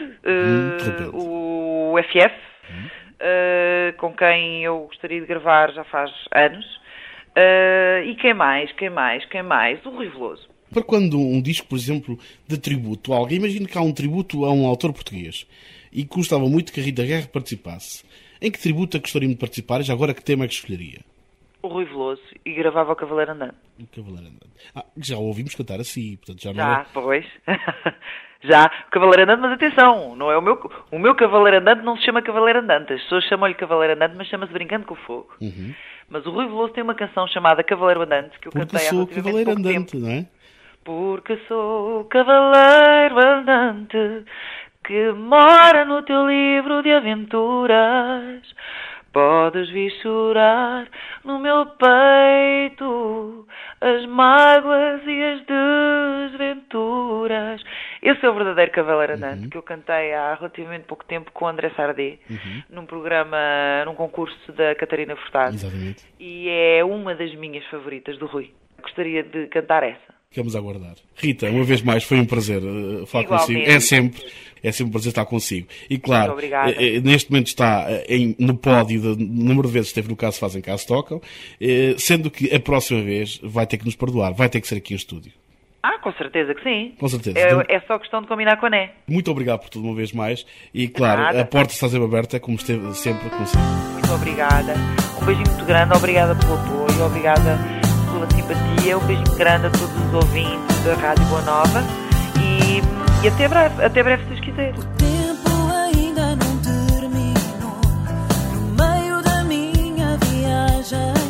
O FF, com quem eu gostaria de gravar já faz anos. E quem mais? O Rui Veloso. Para quando um disco, por exemplo, de tributo a alguém, imagino que há um tributo a um autor português e que gostava muito que a Rita Guerra participasse. Em que tributo é que gostariam de participar e já agora que tema é que escolheria? O Rui Veloso, e gravava o Cavaleiro Andante. O Cavaleiro Andante. Já o ouvimos cantar assim, portanto já não Já, pois. Já, o Cavaleiro Andante, mas atenção, não é o meu Cavaleiro Andante não se chama Cavaleiro Andante. As pessoas chamam-lhe Cavaleiro Andante, mas chama-se Brincando com o Fogo. Uhum. Mas o Rui Veloso tem uma canção chamada Cavaleiro Andante, que eu Porque cantei há sou relativamente Cavaleiro pouco Andante, tempo. não é? Porque sou Cavaleiro Andante, que mora no teu livro de aventuras. Podes vissurar no meu peito as mágoas e as desventuras. Esse é o verdadeiro Cavaleiro Andante, que eu cantei há relativamente pouco tempo com o André Sardé, num programa, num concurso da Catarina Furtado. Exatamente. E é uma das minhas favoritas do Rui. Gostaria de cantar essa. Ficamos a aguardar. Rita, uma vez mais, foi um prazer falar consigo. É sempre um prazer estar consigo. E claro, neste momento está no pódio do número de vezes que esteve no Caso Fazem, Caso Tocam, sendo que a próxima vez vai ter que nos perdoar, vai ter que ser aqui em estúdio. Com certeza que sim. Com certeza. É só questão de combinar com a Né. Muito obrigado por tudo uma vez mais. E claro, a porta está sempre aberta, como esteve sempre consigo. Muito obrigada. Um beijinho muito grande, obrigada pelo apoio, obrigada pela simpatia, um beijinho grande a todos os ouvintes da Rádio Boa Nova e até breve se Deus quiser. O tempo ainda não terminou, no meio da minha viagem.